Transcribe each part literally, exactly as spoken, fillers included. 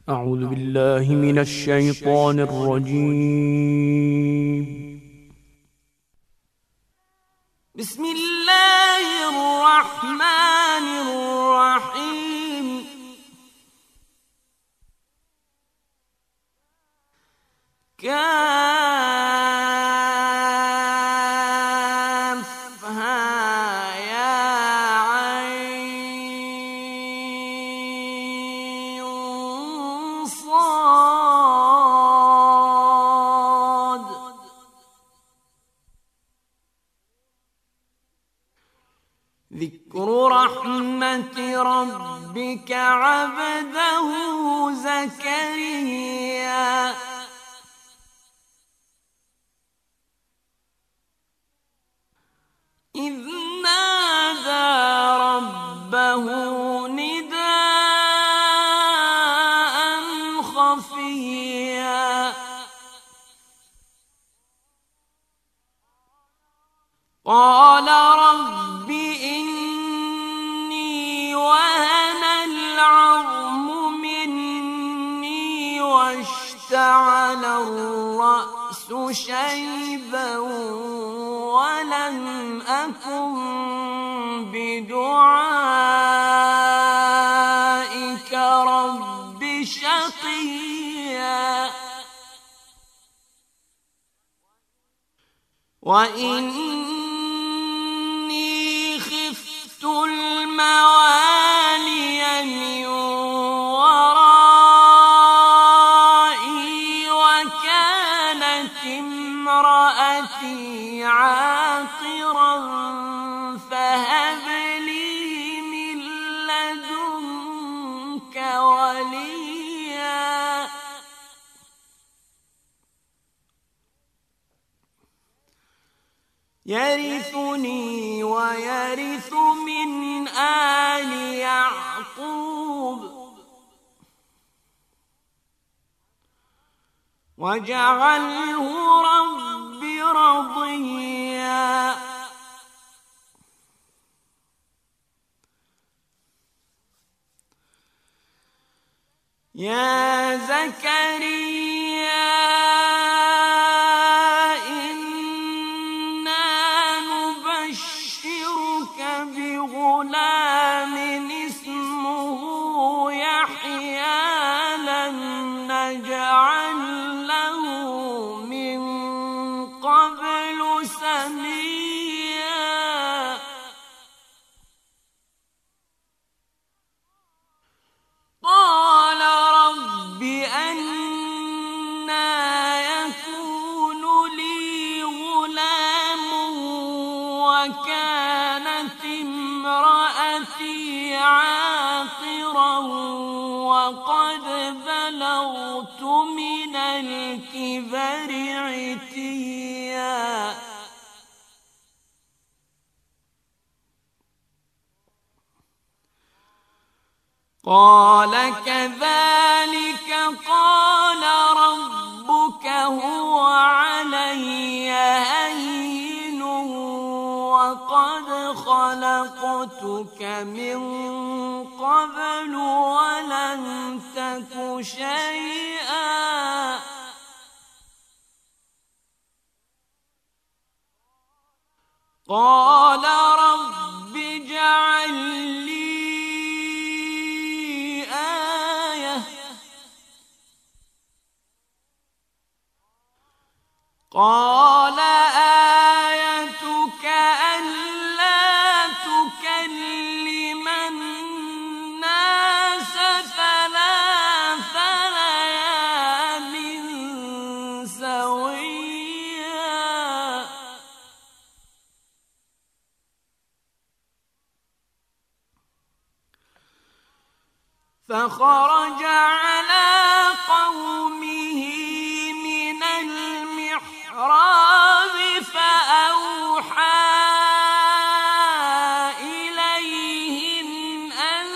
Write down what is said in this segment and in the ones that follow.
أعوذ بالله من الشيطان الرجيم. بسم الله الرحمن الرحيم. كافها يا عين صاد. ذكر رحمة ربك عبده زكريا إذ نادى ربه نداء خفيا قال رب إني وهن العظم مني واشتعل الرأس شيبا ولم أكن بدعائك رب شقيا وإني خفت الموالي من ورائي وكانت امرأتي عاقرا فهب لي من لدنك وليا يرثني ويرث من آل يعقوب واجعله رب رضيا يا زكريا بغلام اسمه يحيى لم نجعل له من قبل سميا قال رب أنى يكون لي غلام وكانت امرأتي عاقرا وقد بلغت من الكبر عتيا قال كذلك قال ربك هو علي هين وقد خلقتك من قبل ولم تك شيئا قال رب اجعل لي آية قال آيتك ألا تكلم الناس ثلاث ليال سويا فخرج على قومه من المحراب فأوحى إليهم أن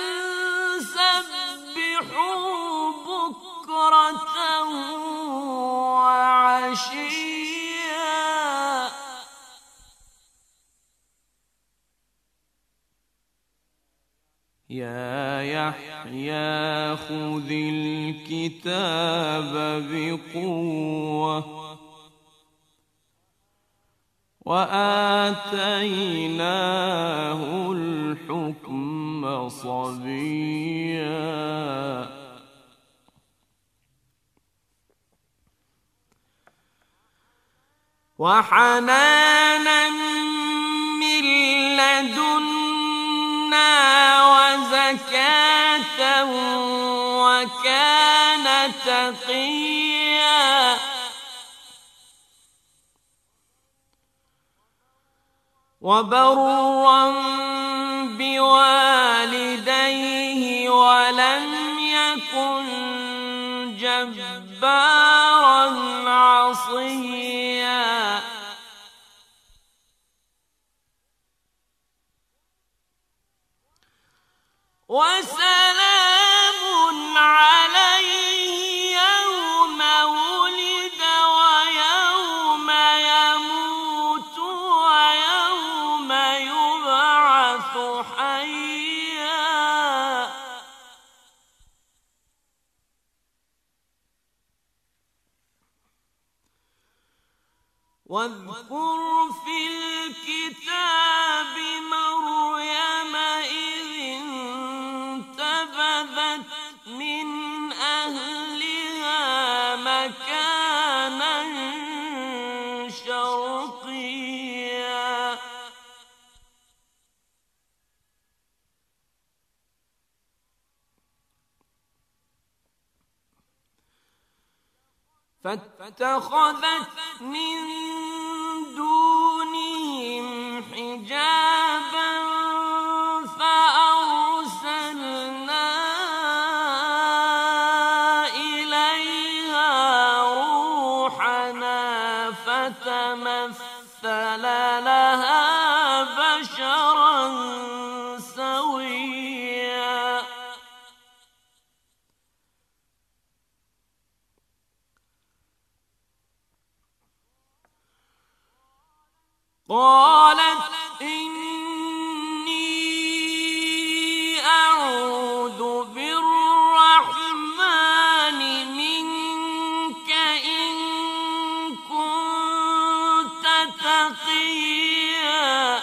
سبحوا بكرة وعشيا يا يحيى يحيى خذ الكتاب بقوة وآتيناه الحكم صبيا وحنانا من لدنا وزكاة وكان تقيا وبرا بوالديه ولم يكن جبارا عصيا وسلام عليه يوم ولد ويوم يموت ويوم يبعث حيا واذكر في الكتاب مريم إذ انتبذت من أهلها مكانا شرقيا فاتخذت من دونهم حجابا فأرسلنا إليها روحنا فتمثل لها بشرا سويا قالت إني أعوذ بالرحمن منك إن كنت تقيا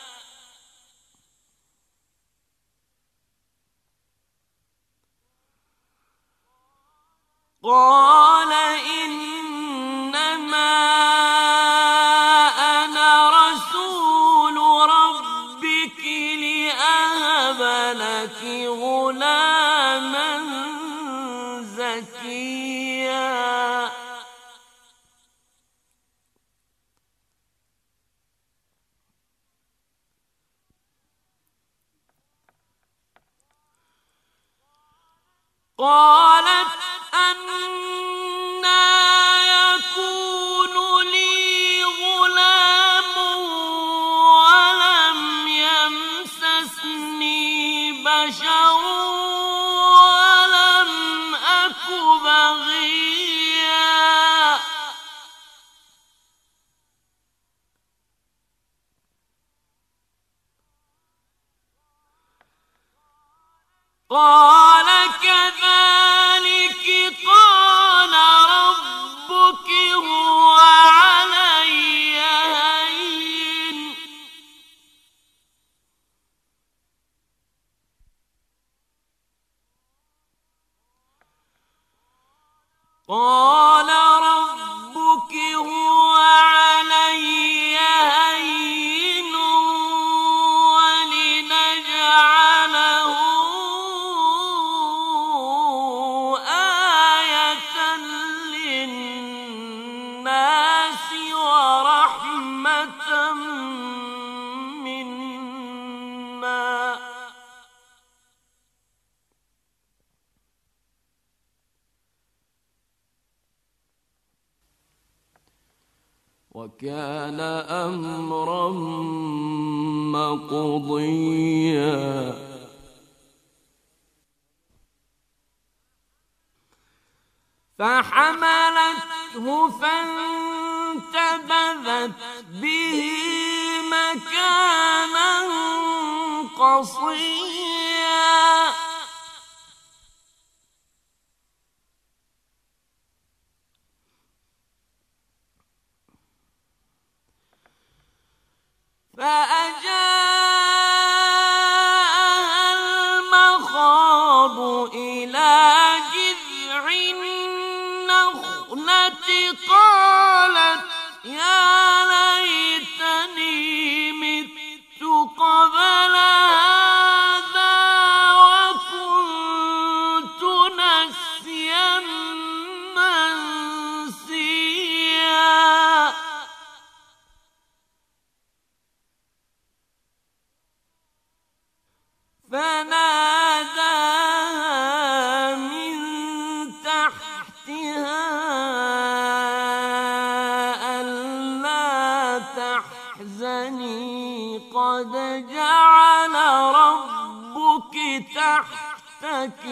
قال إنما غلاما زكيا قالت أنى يكون لي غلام ولم يمسسني بشر ولم أك بغيا قال كذلك قال ربك هو علي هين قال ربك هو علي هين ولنجعله آية للناس ورحمة منا وكان أمرا مقضيا فحملته فانتبذت به مكانا قصيا فأجاءها المخاض إلى جذع النخلة قالت يا ليتني مت قبل هذا وكنت نسيا منسيا فناداها من تحتها ألا تحزني قد جعل ربك تحتك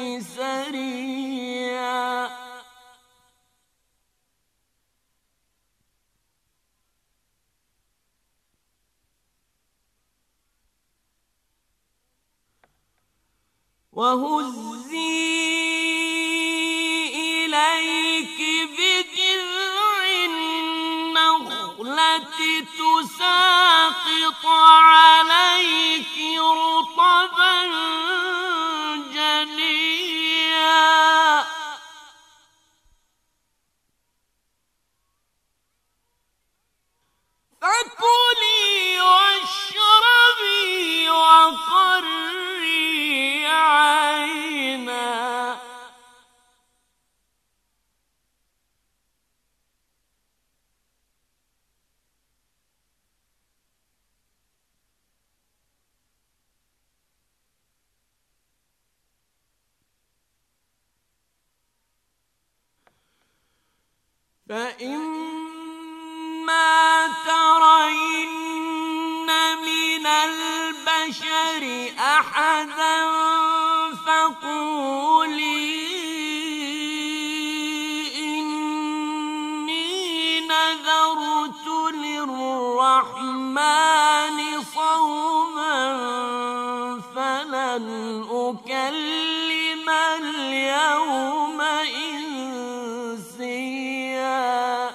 سريا وهزي إليك بجذع النخلة تساقط عليك رطبا جنيا فكلي واشربي وقري عينا فإما ترين من البشر أحدا فقولي إني نذرت للرحمن صوما فلن أكلم اليوم إنسيا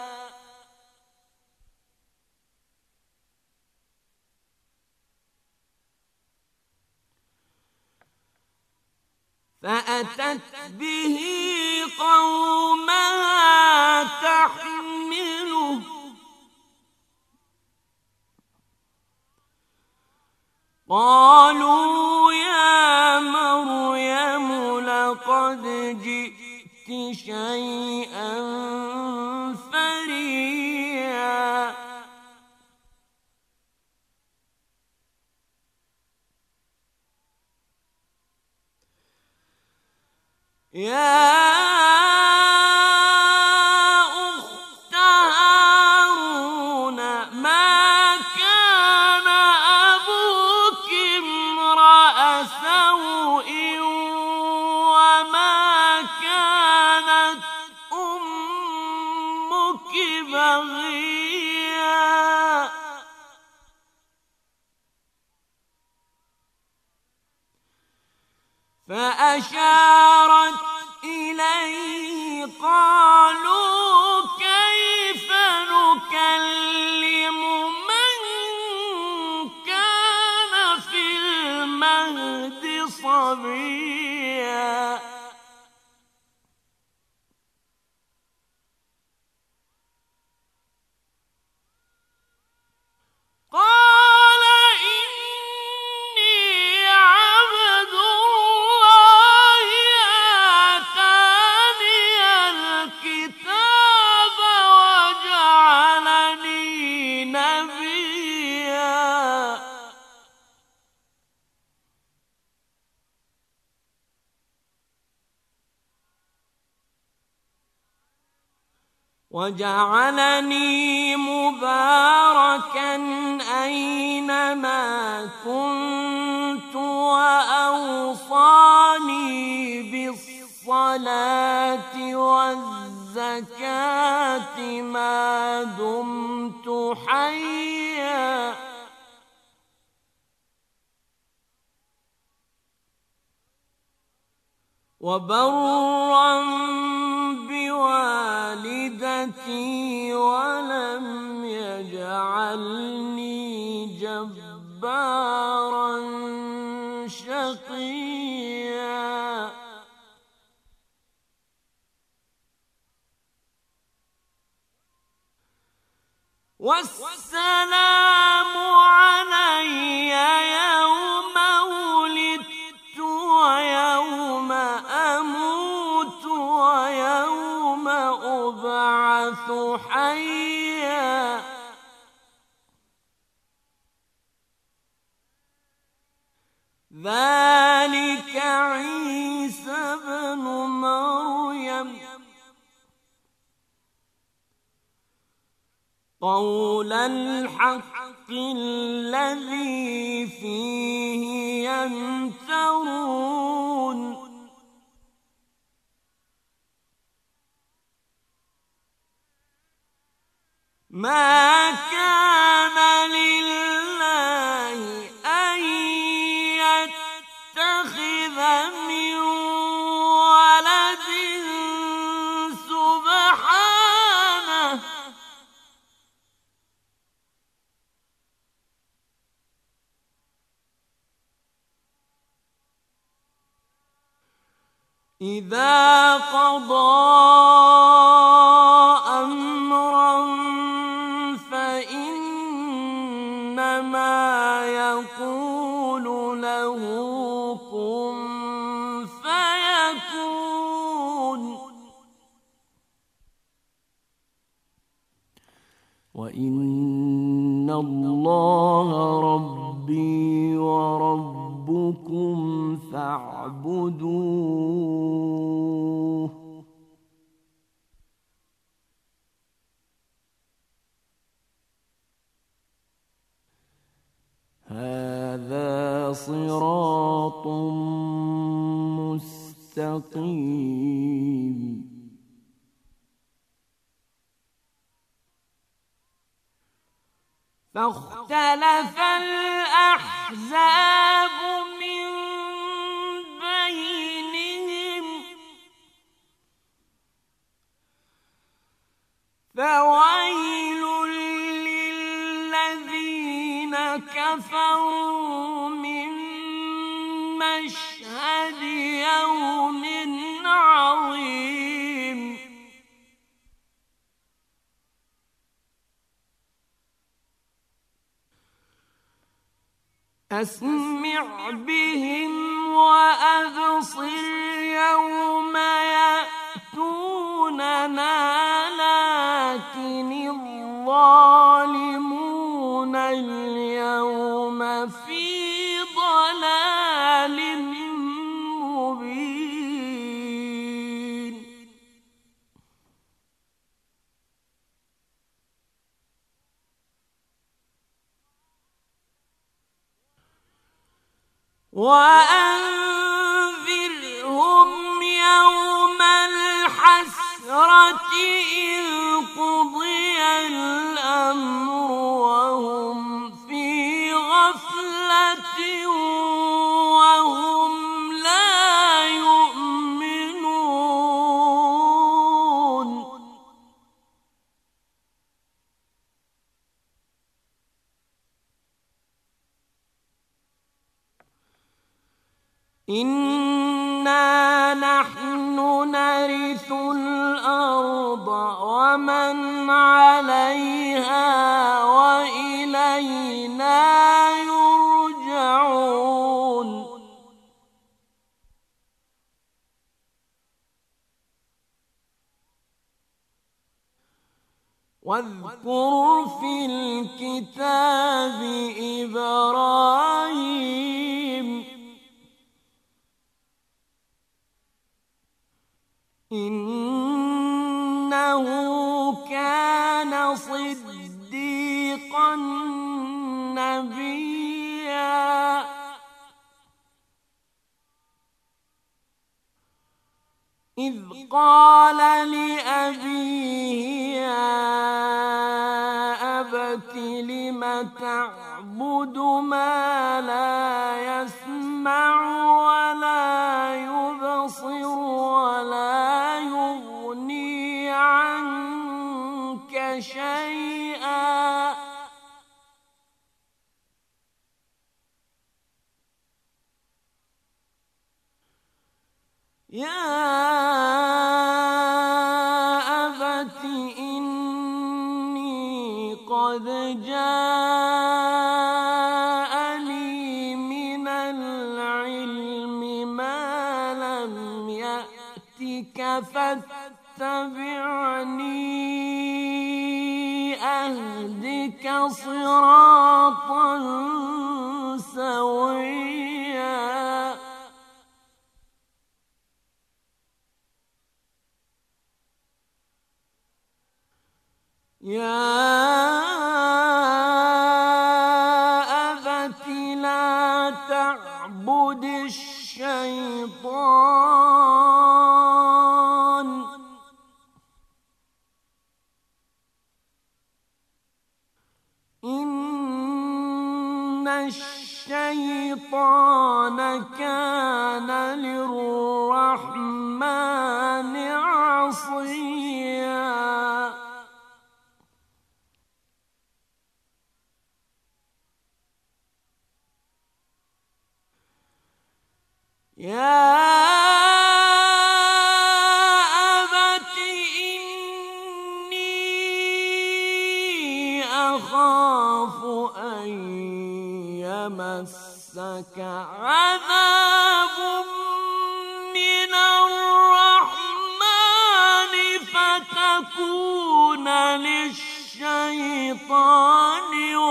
فأتت به قومها تحمله قالوا يا مريم لقد جئت شيئا فريا يا أخت هارون ما كان أبوك امرأ سوء وما كانت أمك بغيا فأشارت إليه قالوا كيف نكلم من كان في المهد صبيا قال إني عبد الله آتاني الكتاب وجعلني نبيا وجعلني مباركا أينما كنت وأوصاني بالصلاة والزكاة ما دمت حيا وبرا بوالدتي ولم يجعلني جبارا والسلام علي يوم ولدت ويوم أموت ويوم أبعث حيا ذلك عيسى ابن مريم قول الحق الذي فيه يمترون ما كان لله أن يتخذ من ولد سبحانه إذا قضى أمرا فإنما يقول له كن فيكون وإن الله ربي وربكم فاعبدوه هذا صراط مستقيم فاختلف الأحزاب من بينهم فويل للذين كفروا من مشهد يوم عظيم أسمع بهم وأبصر يوم يأتوننا لكن الظالمون اليوم في ضلال مبين وأنذرهم يوم الحسرة إذ قضي الأمر وهم في غفلة وهم لا يؤمنون إنا نحن نرث الأرض ومن عليها وإلينا يرجعون واذكر في الكتاب إبراهيم إنه كان صديقا نبيا إذ قال لأبيه يا أبت لم تعبد ما لا يسمع ولا يبصر ولا يغني عنك شيئا يا أبت إني قد قد جاءني من العلم ما لم يأتك فاتبعني أهدك صراطا سويا يا أبت لا تعبد الشيطان إن الشيطان كان للرحمن عصيا يا أبت إني أخاف أن يمسك عذاب من الرحمن فتكون للشيطان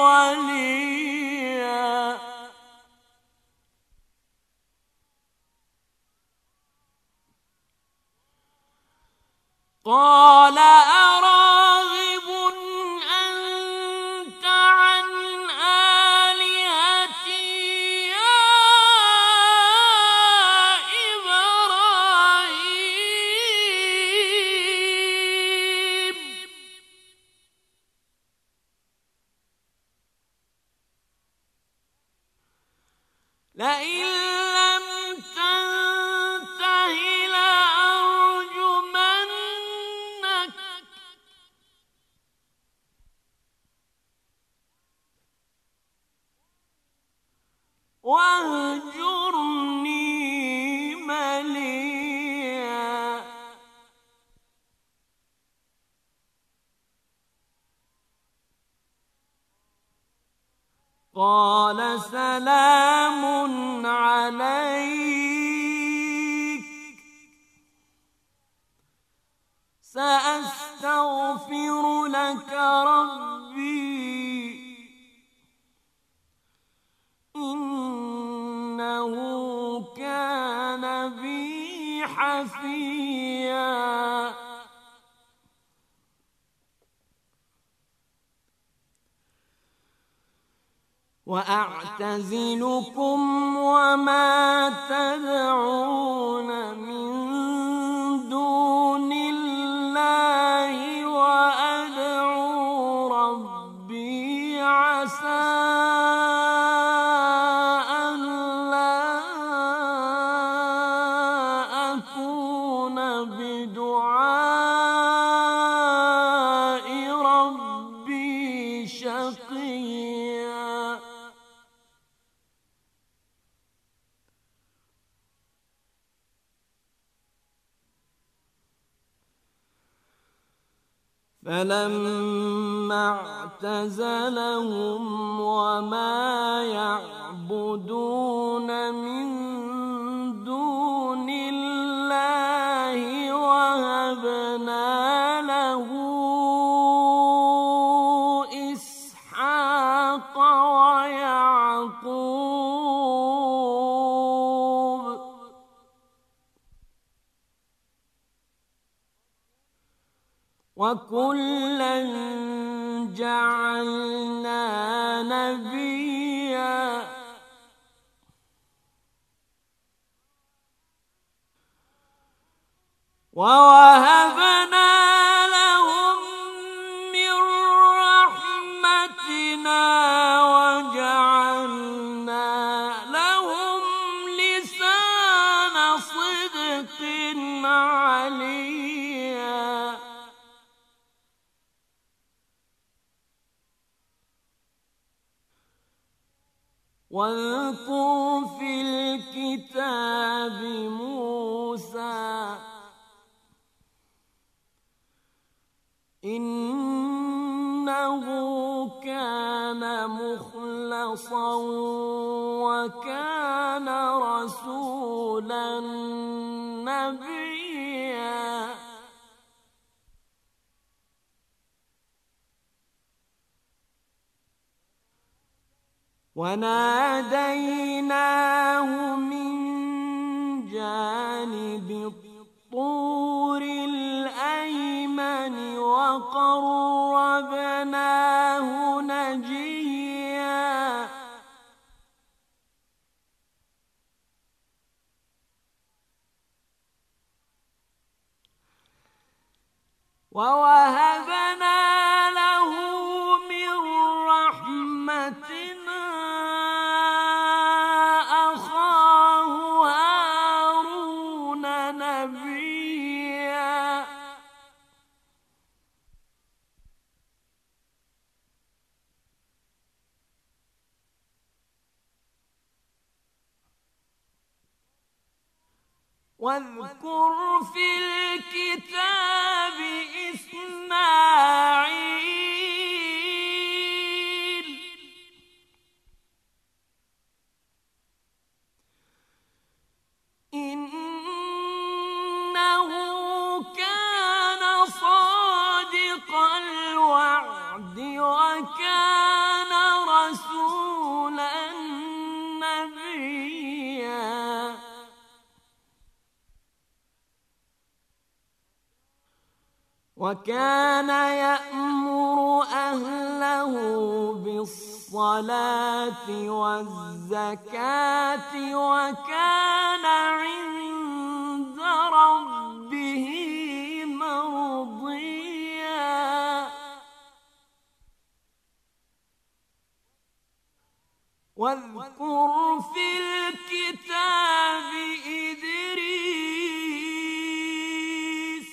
وليا قال أراغب أنت عن آلهتي يا إبراهيم لئن لم تنته لأرجمنك واهجرني مليا قال سلام عليك سأستغفر لك ربي إنه كان بي حفيا وأعتزلكم وما تدعون من دون الله وأدعو ربي عسى ألا أكون بدعاء ربي شقيا فلما اعتزلهم وما يعبدون من دون الله وهبنا له إسحاق ويعقوب وكلا جعلنا نبيا ووهبنا لهم من رحمتنا وجعلنا لهم لسان صدق عليا واذكر في الكتاب موسى إنه كان مخلصا وكان رسولا نبيا وناديناه من جانب الطور الأيمن وقربناه نجيا ووهبنا له من رحمتنا أخاه هارون نبيا واذكر في الكتاب إسماعيل إنه كان صادق الوعد وكان رسولا نبيا وكان يأمر أهله بالصلاة والزكاة وكان عند ربه مرضيا واذكر في الكتاب إدريس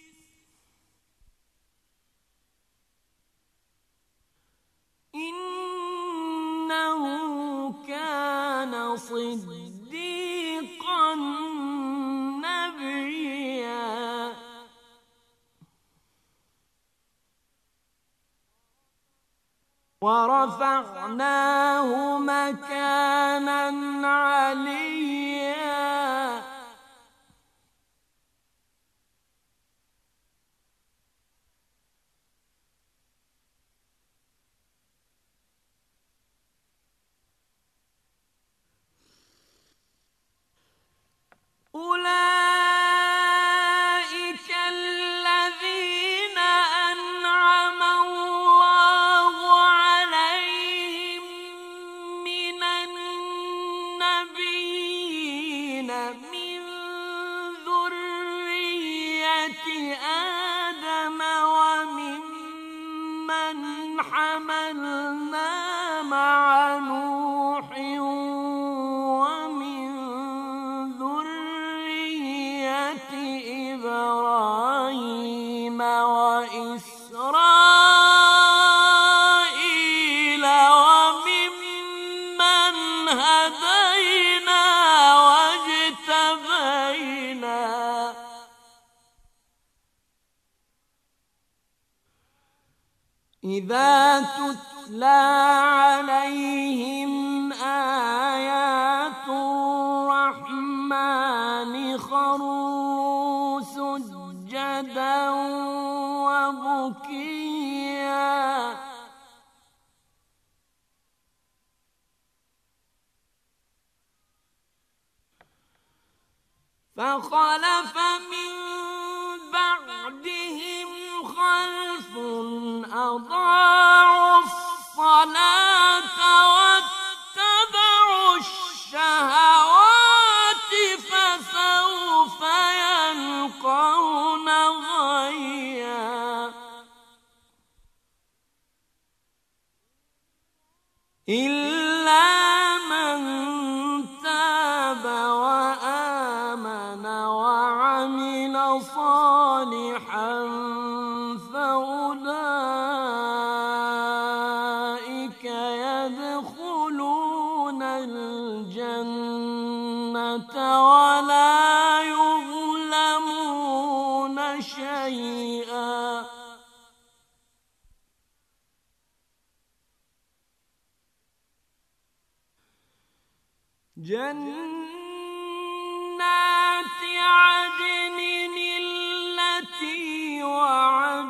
إنه كان صديقا نبيا ورفعناه مكانا عليا أولئك الذين أنعم الله عليهم من النبيين من ذرية آدم وممن حملنا مع نوح ومن ذرية إبراهيم وإسرائيل وممن هدينا واجتبينا إذا تتلى عليهم آيات الرحمن خروا سجدا وبكيا فخلف من بعدهم خلف أضاعوا الصلاة واتبعوا الشهوات فسوف يلقون غيا إلا من تاب وآمن وعمل صالحا فأولئك يدخلون الجنة ولا يظلمون شيئا جنات عدن التي وعد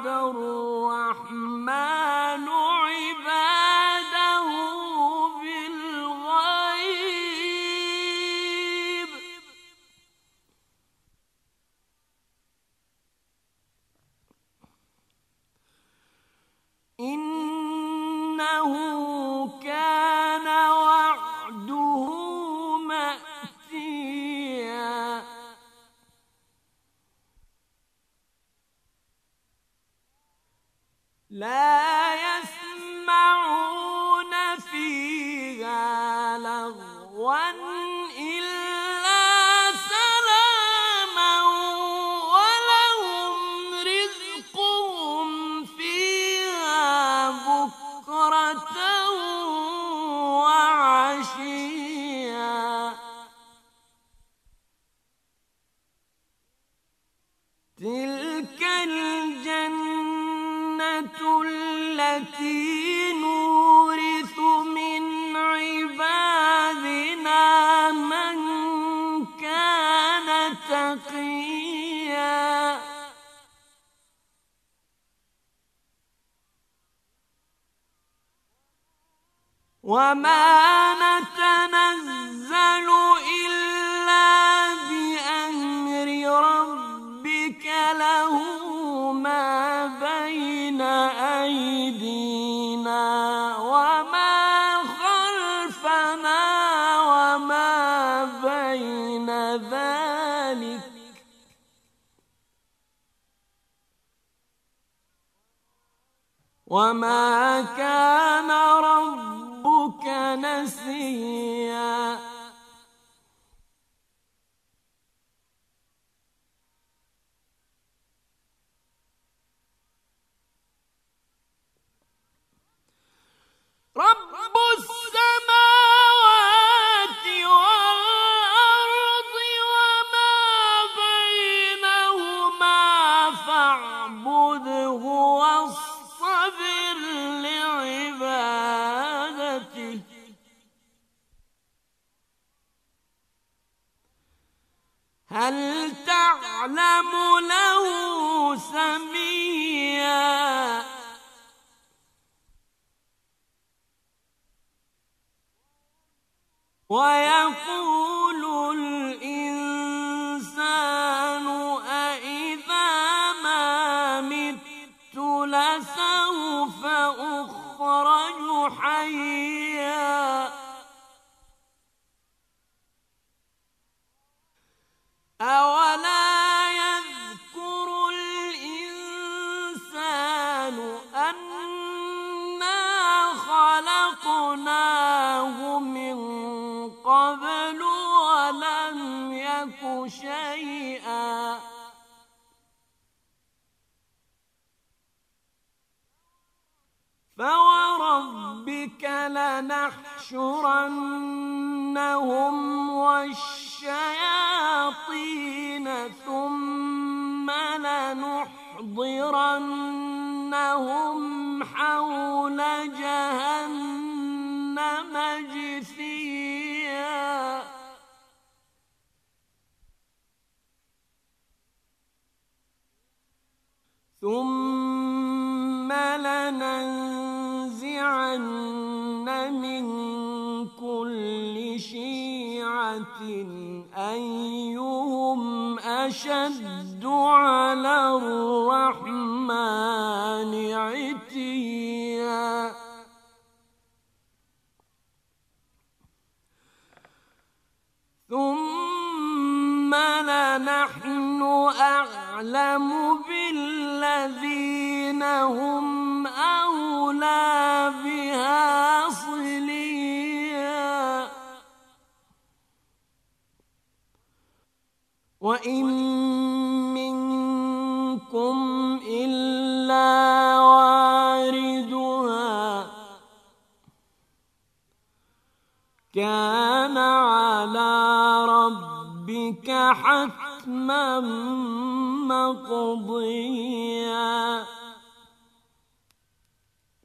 الرحمن عباده بالغيب إنه كان وعده مأتيا لا يسمعون فيها لغوا إلا سلاما ولهم رزقهم فيها بكرة وعشيا تلك الجنة التي نورث من عبادنا من كان تقيا وما نتنزل إلا بأمر ربك له ما بين أيدينا وما خلفنا وما بين ذلك وما كان ربك نسيا رب السماوات والأرض وما بينهما فاعبده واصطبر لعبادته هل تعلم له سميا ويقول الإنسان أإذا ما مت لسوف أخرج حيا أولا يذكر الإنسان أنا خلقناه من قبل ولم يك شيئا فوربك لنحشرنهم والشياطين ثم لنحضرنهم حول جهنم جثيا ثم لننزعن من كل شيعة أيهم أشد على الرحمن عتيا ثم لنحن أعلم بالذين هم أولى بها صليا وإن منكم إلا واردها كان على ربك حتما مقضيا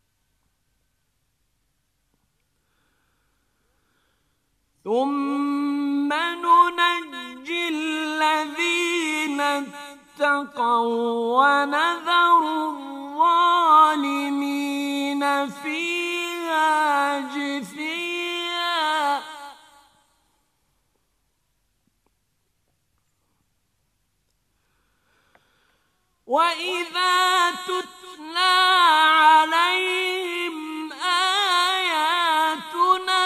ثم اتقوا ونذر الظالمين فيها جثيا وإذا تتلى عليهم آياتنا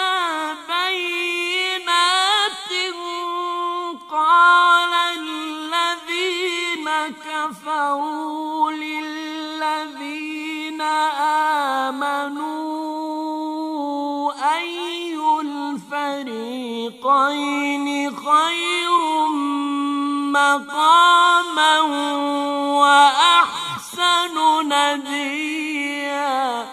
بينات قال الذين كفروا للذين آمنوا أي الفريقين خير مقاما وأحسن نديا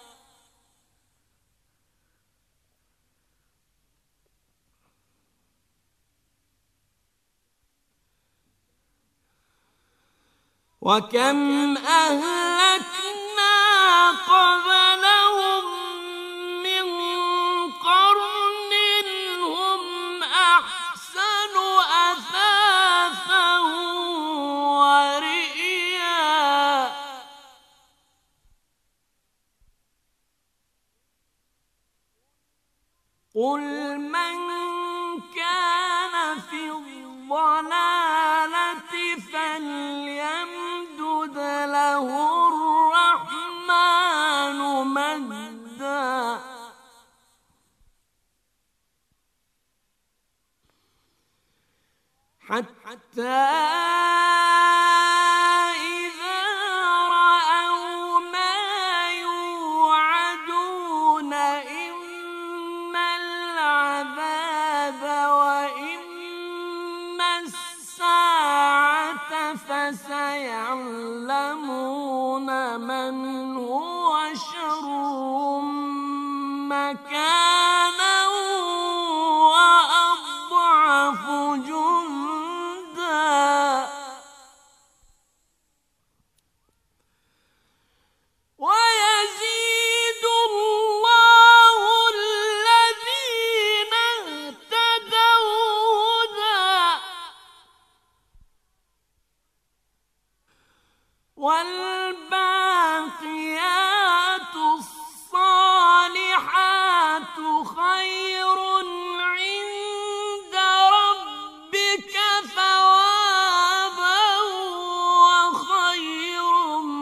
وكم أهلكنا قبلهم من قرن هم أحسن أثاثا ورئيا قل من كان في الضلالة فليمدد له الرحمن مدا حتى إذا رأوا ما يوعدون إما العذاب وإما الساعة فسيعلمون من هو شر مكانا وأضعف جندا ويزيد الله الذين اهتدوا هدى والباقيات الصالحات خير عند ربك ثوابا وخير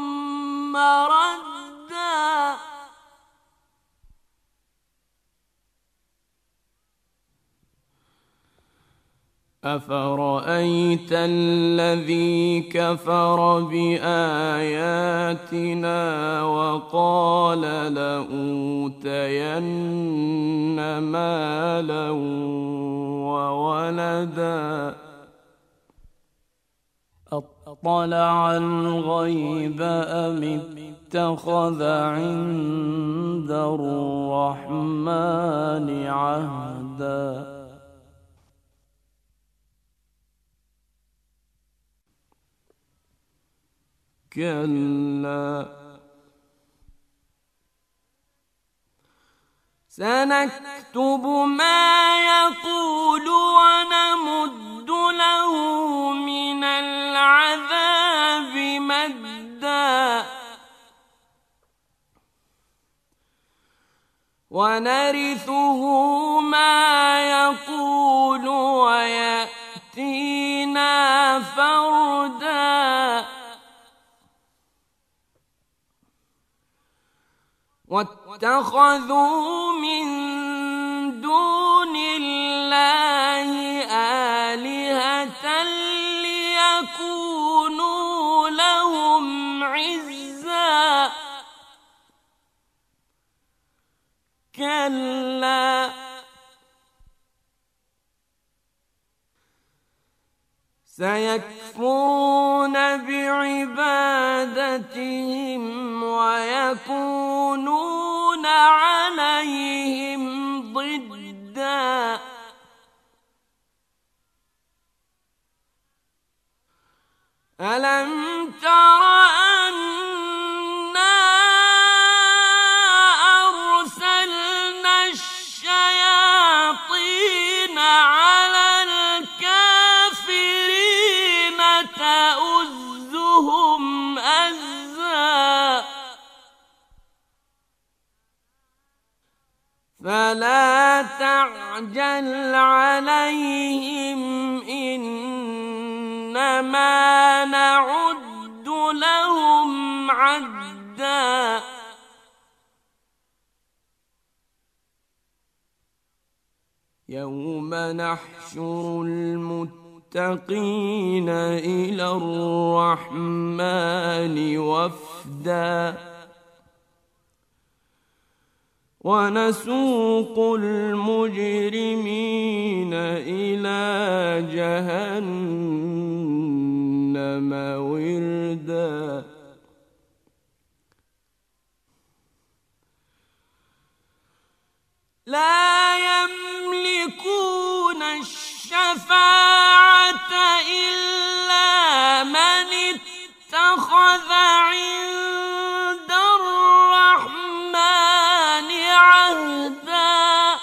مردا أفرأيت الذي كفر بآياتنا وقال لأوتين مالا وولدا أطلع الغيب أم اتخذ عند الرحمن عهدا كلا سنكتب ما يقول ونمد له من العذاب مدا ونرثه ما يقول ويأتينا فردا واتخذوا من دون الله آلهة ليكونوا لهم عزا كلا سيكفرون بعبادتهم ويكونون عليهم ضدا ألم تر أنا أرسلنا الشياطين على الكافرين تؤذي تعجل عليهم إنما نعد لهم عدا يوم نحشر المتقين إلى الرحمن وفدا ونسوق المجرمين إلى جهنم وردا لا يملكون الشفاعة إلا من اتخذ عند الرحمن عهدا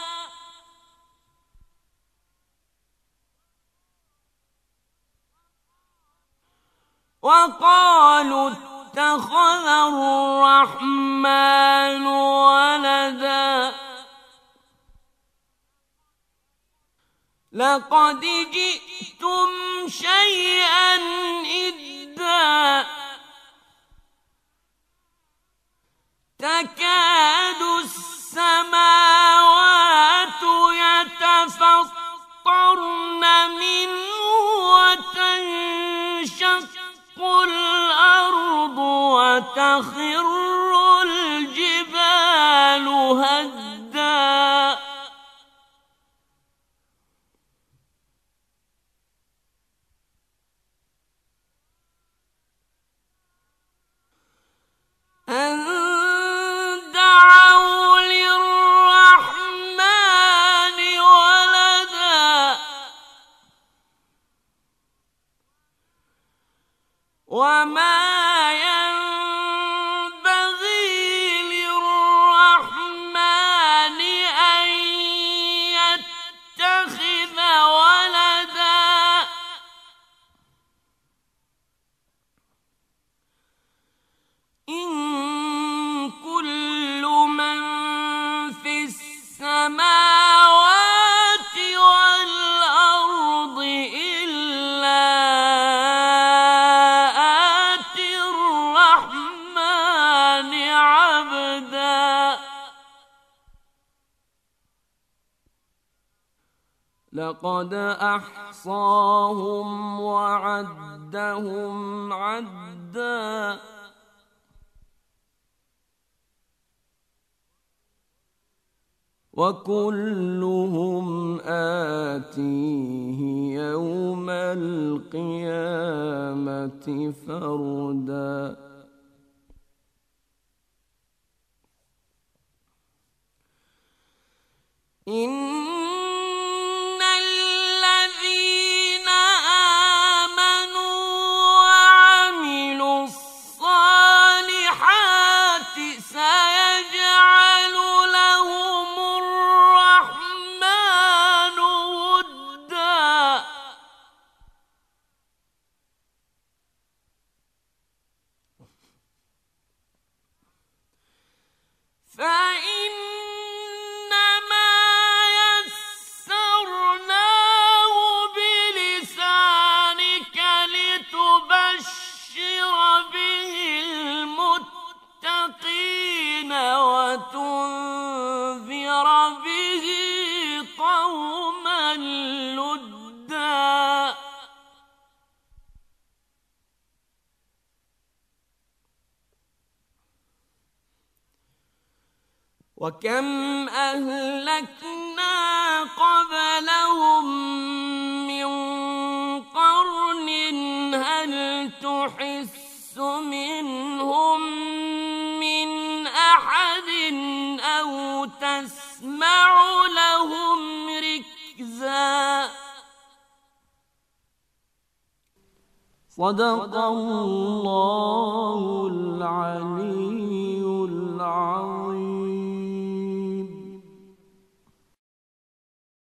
وقالوا اتخذ الرحمن ولدا لقد جئتم شيئا إدا تكاد السماوات يتفطرن منه وتنشق الأرض وتخر الجبال هدا أن دعوا للرحمن ولدا وما ينبغي للرحمن أن يتخذ ولدا إن كل من في السماوات والأرض إلا آتي الرحمن عبدا لقد أحصاهم وعدهم عدا وكلهم آتيه يوم القيامة فردا إن الذين آمنوا وعملوا الصالحات سيجعل لهم الرحمن ودا فإنما يسرناه بلسانك لتبشر به المتقين وتنذر به قوما لدا وكم أهلكنا قبلهم من قرن هل تحس منهم من أحد أو تسمع لهم ركزا صدق الله العليم